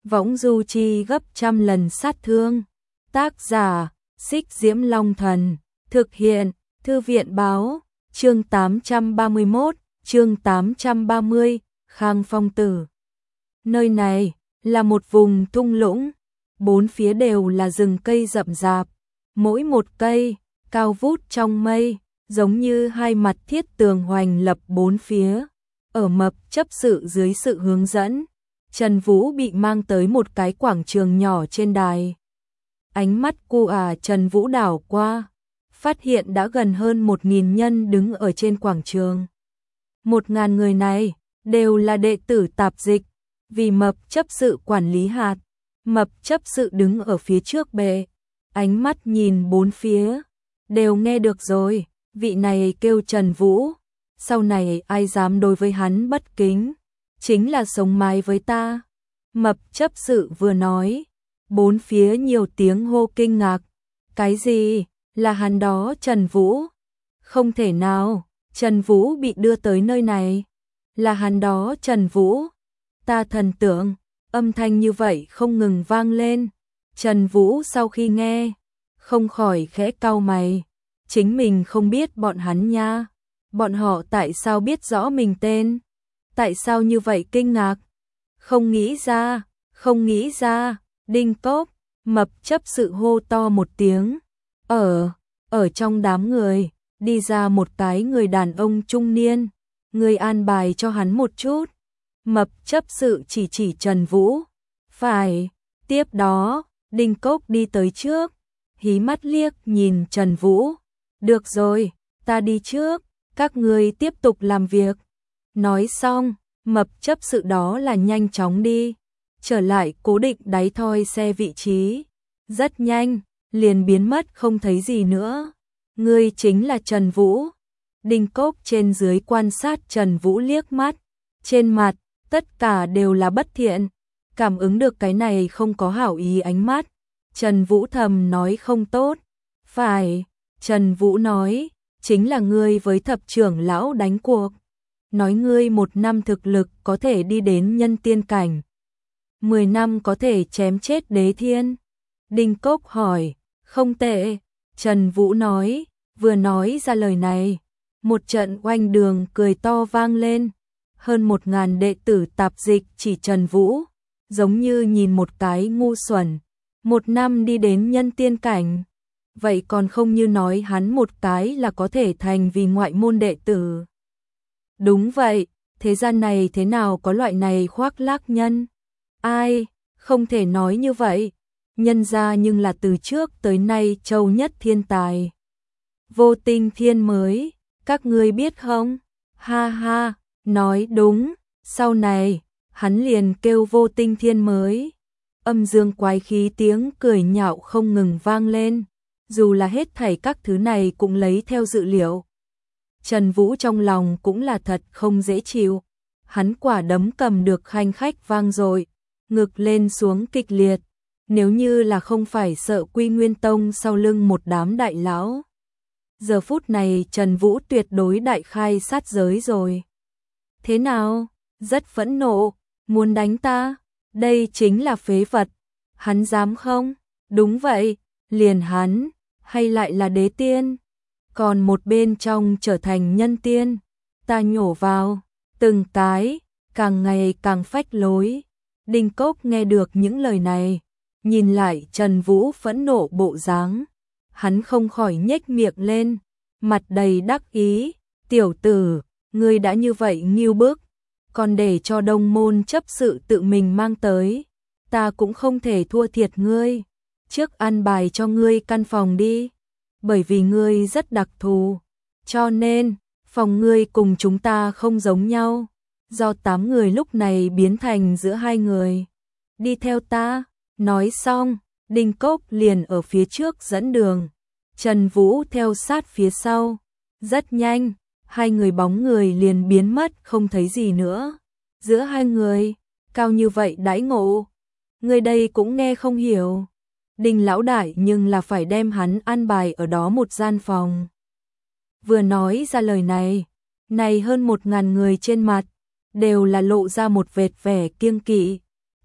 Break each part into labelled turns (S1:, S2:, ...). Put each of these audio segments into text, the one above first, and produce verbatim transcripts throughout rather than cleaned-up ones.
S1: võng du chi gấp trăm lần sát thương. Tác giả, Xích Diễm Long Thần, thực hiện, Thư viện Báo, chương tám trăm ba mươi mốt, chương tám trăm ba mươi, Khang Phong Tử. Nơi này là một vùng thung lũng, bốn phía đều là rừng cây rậm rạp, mỗi một cây cao vút trong mây, giống như hai mặt thiết tường hoành lập bốn phía. Ở Mập chấp sự dưới sự hướng dẫn, Trần Vũ bị mang tới một cái quảng trường nhỏ trên đài. Ánh mắt cu à Trần Vũ đảo qua, phát hiện đã gần hơn một nghìn nhân đứng ở trên quảng trường. Một ngàn người này đều là đệ tử tạp dịch, vì Mập chấp sự quản lý hạt. Mập chấp sự đứng ở phía trước bệ, ánh mắt nhìn bốn phía, đều nghe được rồi, vị này kêu Trần Vũ, sau này ai dám đối với hắn bất kính, chính là sống mái với ta. Mập chấp sự vừa nói, bốn phía nhiều tiếng hô kinh ngạc. Cái gì? Là hắn đó Trần Vũ? Không thể nào, Trần Vũ bị đưa tới nơi này. Là hắn đó Trần Vũ? Ta thần tượng, âm thanh như vậy không ngừng vang lên. Trần Vũ sau khi nghe, không khỏi khẽ cau mày. Chính mình không biết bọn hắn nha. Bọn họ tại sao biết rõ mình tên? Tại sao như vậy kinh ngạc? Không nghĩ ra, không nghĩ ra. Đinh cốp, Mập chấp sự hô to một tiếng. Ở, ở trong đám người, đi ra một cái người đàn ông trung niên. Người an bài cho hắn một chút. Mập chấp sự chỉ chỉ Trần Vũ. Phải, tiếp đó, Đinh cốp đi tới trước. Hí mắt liếc nhìn Trần Vũ. Được rồi, ta đi trước, các người tiếp tục làm việc. Nói xong, Mập chấp sự đó là nhanh chóng đi. Trở lại cố định đáy thoi xe vị trí. Rất nhanh, liền biến mất không thấy gì nữa. Ngươi chính là Trần Vũ. Đinh cốp trên dưới quan sát Trần Vũ liếc mắt. Trên mặt, tất cả đều là bất thiện. Cảm ứng được cái này không có hảo ý ánh mắt. Trần Vũ thầm nói không tốt. Phải, Trần Vũ nói, chính là ngươi với thập trưởng lão đánh cuộc. Nói ngươi một năm thực lực có thể đi đến nhân tiên cảnh. Mười năm có thể chém chết đế thiên. Đinh cốp hỏi, không tệ. Trần Vũ nói, vừa nói ra lời này, một trận oanh đường cười to vang lên. Hơn một ngàn đệ tử tạp dịch chỉ Trần Vũ, giống như nhìn một cái ngu xuẩn. Một năm đi đến nhân tiên cảnh. Vậy còn không như nói hắn một cái là có thể thành vì ngoại môn đệ tử. Đúng vậy, thế gian này thế nào có loại này khoác lác nhân? Ai, không thể nói như vậy. Nhân ra nhưng là từ trước tới nay châu nhất thiên tài. Vô Tinh Thiên mới, các ngươi biết không? Ha ha, nói đúng, sau này, hắn liền kêu Vô Tinh Thiên mới. Âm dương quái khí tiếng cười nhạo không ngừng vang lên. Dù là hết thảy các thứ này cũng lấy theo dự liệu. Trần Vũ trong lòng cũng là thật không dễ chịu. Hắn quả đấm cầm được khanh khách vang dội, ngực lên xuống kịch liệt. Nếu như là không phải sợ Quy Nguyên Tông sau lưng một đám đại lão, giờ phút này Trần Vũ tuyệt đối đại khai sát giới rồi. Thế nào? Rất phẫn nộ, muốn đánh ta? Đây chính là phế vật. Hắn dám không? Đúng vậy, liền hắn, hay lại là đế tiên? Còn một bên trong trở thành nhân tiên, ta nhổ vào, từng cái, càng ngày càng phách lối. Đinh cốp nghe được những lời này, nhìn lại Trần Vũ phẫn nộ bộ dáng, hắn không khỏi nhếch miệng lên, mặt đầy đắc ý. Tiểu tử, ngươi đã như vậy nghiêu bức, còn để cho Đông môn chấp sự tự mình mang tới, ta cũng không thể thua thiệt ngươi. Trước ăn bài cho ngươi căn phòng đi, bởi vì ngươi rất đặc thù, cho nên phòng ngươi cùng chúng ta không giống nhau. Do tám người lúc này biến thành giữa hai người. Đi theo ta. Nói xong, Đinh cốp liền ở phía trước dẫn đường. Trần Vũ theo sát phía sau. Rất nhanh, hai người bóng người liền biến mất không thấy gì nữa. Giữa hai người, cao như vậy đãi ngộ. Người đây cũng nghe không hiểu. Đinh lão đại nhưng là phải đem hắn an bài ở đó một gian phòng. Vừa nói ra lời này, này hơn một ngàn người trên mặt, đều là lộ ra một vệt vẻ kiêng kỵ.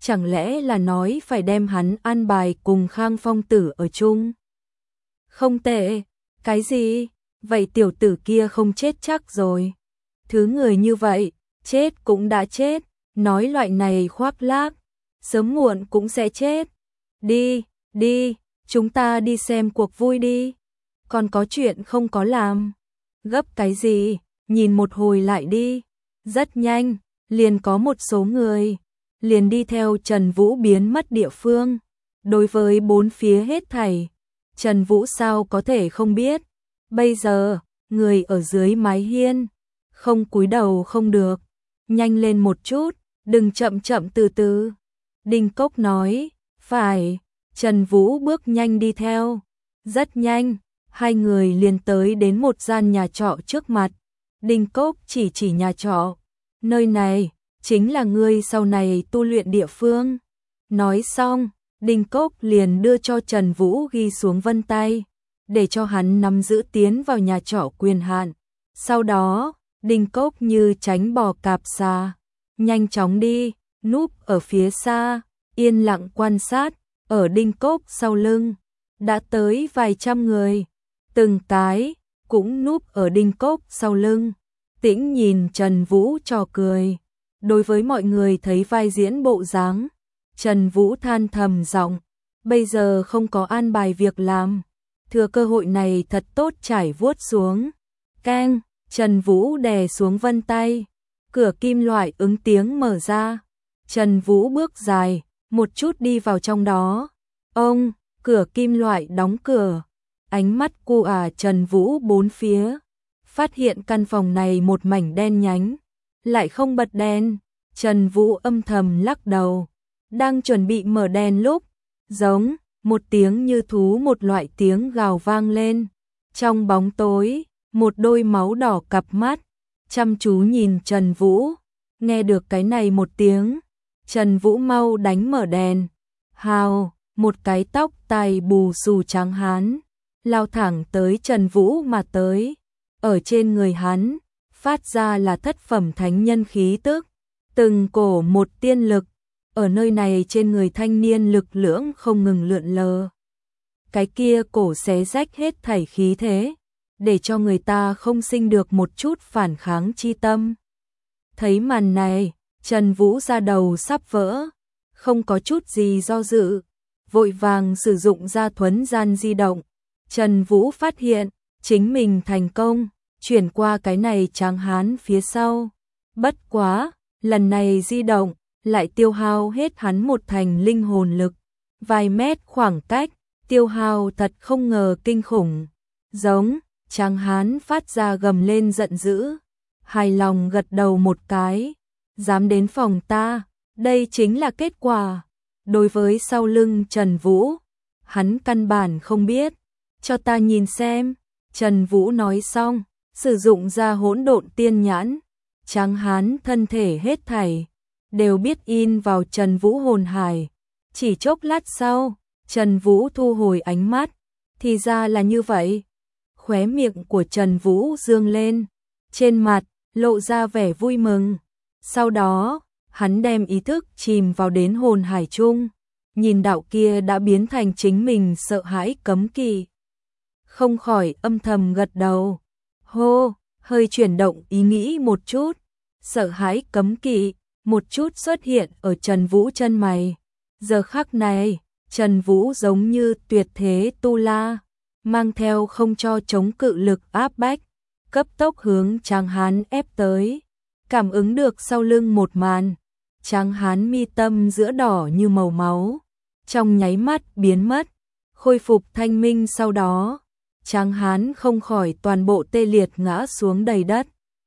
S1: chẳng lẽ là nói phải đem hắn an bài cùng Khang Phong Tử ở chung? Không tệ, cái gì? Vậy tiểu tử kia không chết chắc rồi. Thứ người như vậy, chết cũng đã chết, nói loại này khoác lác, sớm muộn cũng sẽ chết. Đi, đi, chúng ta đi xem cuộc vui đi. Còn có chuyện không có làm. Gấp cái gì, nhìn một hồi lại đi. Rất nhanh, liền có một số người, liền đi theo Trần Vũ biến mất địa phương. Đối với bốn phía hết thảy, Trần Vũ sao có thể không biết. Bây giờ, người ở dưới mái hiên, không cúi đầu không được. Nhanh lên một chút, đừng chậm chậm từ từ. Đinh Cốc nói, phải. Trần Vũ bước nhanh đi theo. Rất nhanh, hai người liền tới đến một gian nhà trọ trước mặt. Đinh Cốc chỉ chỉ nhà trọ. Nơi này, chính là ngươi sau này tu luyện địa phương. Nói xong, Đinh Cốc liền đưa cho Trần Vũ ghi xuống vân tay, để cho hắn nắm giữ tiến vào nhà trọ quyền hạn. Sau đó, Đinh Cốc như tránh bò cạp xa, nhanh chóng đi, núp ở phía xa, yên lặng quan sát. Ở Đinh Cốc sau lưng, đã tới vài trăm người, từng cái cũng núp ở Đinh Cốc sau lưng, tĩnh nhìn Trần Vũ trò cười. Đối với mọi người thấy vai diễn bộ dáng, Trần Vũ than thầm giọng, bây giờ không có an bài việc làm, thừa cơ hội này thật tốt trải vuốt xuống. Keng, Trần Vũ đè xuống vân tay, cửa kim loại ứng tiếng mở ra. Trần Vũ bước dài, một chút đi vào trong đó. Ông, cửa kim loại đóng cửa. Ánh mắt cu à Trần Vũ bốn phía, phát hiện căn phòng này một mảnh đen nhánh, lại không bật đèn. Trần Vũ âm thầm lắc đầu, đang chuẩn bị mở đèn lúc, giống một tiếng như thú, một loại tiếng gào vang lên. Trong bóng tối, một đôi máu đỏ cặp mắt chăm chú nhìn Trần Vũ. Nghe được cái này một tiếng, Trần Vũ mau đánh mở đèn. Hào, một cái tóc tai bù xù trắng hán lao thẳng tới Trần Vũ mà tới. Ở trên người hắn phát ra là thất phẩm thánh nhân khí tức, từng cổ một tiên lực. Ở nơi này trên người thanh niên lực lưỡng không ngừng lượn lờ. Cái kia cổ xé rách hết thảy khí thế, để cho người ta không sinh được một chút phản kháng chi tâm. Thấy màn này, Trần Vũ da đầu sắp vỡ, không có chút gì do dự, vội vàng sử dụng ra thuấn gian di động. Trần Vũ phát hiện, chính mình thành công, chuyển qua cái này tráng hán phía sau. Bất quá, lần này di động, lại tiêu hao hết hắn một thành linh hồn lực. Vài mét khoảng cách, tiêu hao thật không ngờ kinh khủng. Giống, tráng hán phát ra gầm lên giận dữ, hài lòng gật đầu một cái. Dám đến phòng ta, đây chính là kết quả. Đối với sau lưng Trần Vũ, hắn căn bản không biết. Cho ta nhìn xem. Trần Vũ nói xong, sử dụng ra hỗn độn tiên nhãn. Tráng hán thân thể hết thảy đều biết in vào Trần Vũ hồn hải. Chỉ chốc lát sau, Trần Vũ thu hồi ánh mắt. Thì ra là như vậy. Khóe miệng của Trần Vũ dương lên, trên mặt lộ ra vẻ vui mừng. Sau đó, hắn đem ý thức chìm vào đến hồn hải chung, nhìn đạo kia đã biến thành chính mình sợ hãi cấm kỵ. Không khỏi âm thầm gật đầu. Hô, hơi chuyển động ý nghĩ một chút. Sợ hãi cấm kỵ, một chút xuất hiện ở Trần Vũ chân mày. Giờ khắc này, Trần Vũ giống như tuyệt thế tu la, mang theo không cho chống cự lực áp bách, cấp tốc hướng tráng hán ép tới. Cảm ứng được sau lưng một màn, tráng hán mi tâm giữa đỏ như màu máu, trong nháy mắt biến mất, khôi phục thanh minh. Sau đó, tráng hán không khỏi toàn bộ tê liệt ngã xuống đầy đất,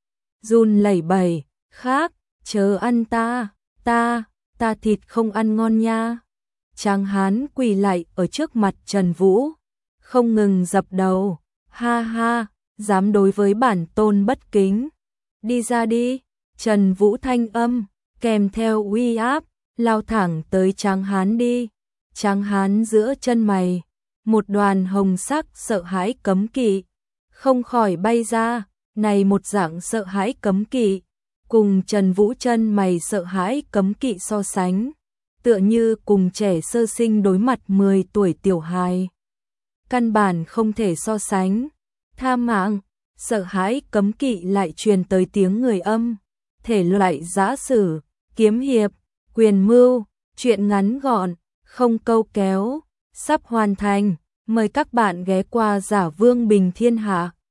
S1: run lẩy bẩy, khác, chớ ăn ta, ta, ta thịt không ăn ngon nha. Tráng hán quỳ lại ở trước mặt Trần Vũ, không ngừng dập đầu, ha ha, dám đối với bản tôn bất kính, đi ra đi. Trần Vũ thanh âm, kèm theo uy áp, lao thẳng tới tráng hán đi. Tráng hán giữa chân mày, một đoàn hồng sắc sợ hãi cấm kỵ, không khỏi bay ra. Này một dạng sợ hãi cấm kỵ, cùng Trần Vũ chân mày sợ hãi cấm kỵ so sánh, tựa như cùng trẻ sơ sinh đối mặt mười tuổi tiểu hài. Căn bản không thể so sánh. Tha mạng, sợ hãi cấm kỵ lại truyền tới tiếng người âm, thể loại giã sử, kiếm hiệp, quyền mưu, truyện ngắn gọn, không câu kéo, sắp hoàn thành. Mời các bạn ghé qua Giả Vương Bình Thiên Hạ.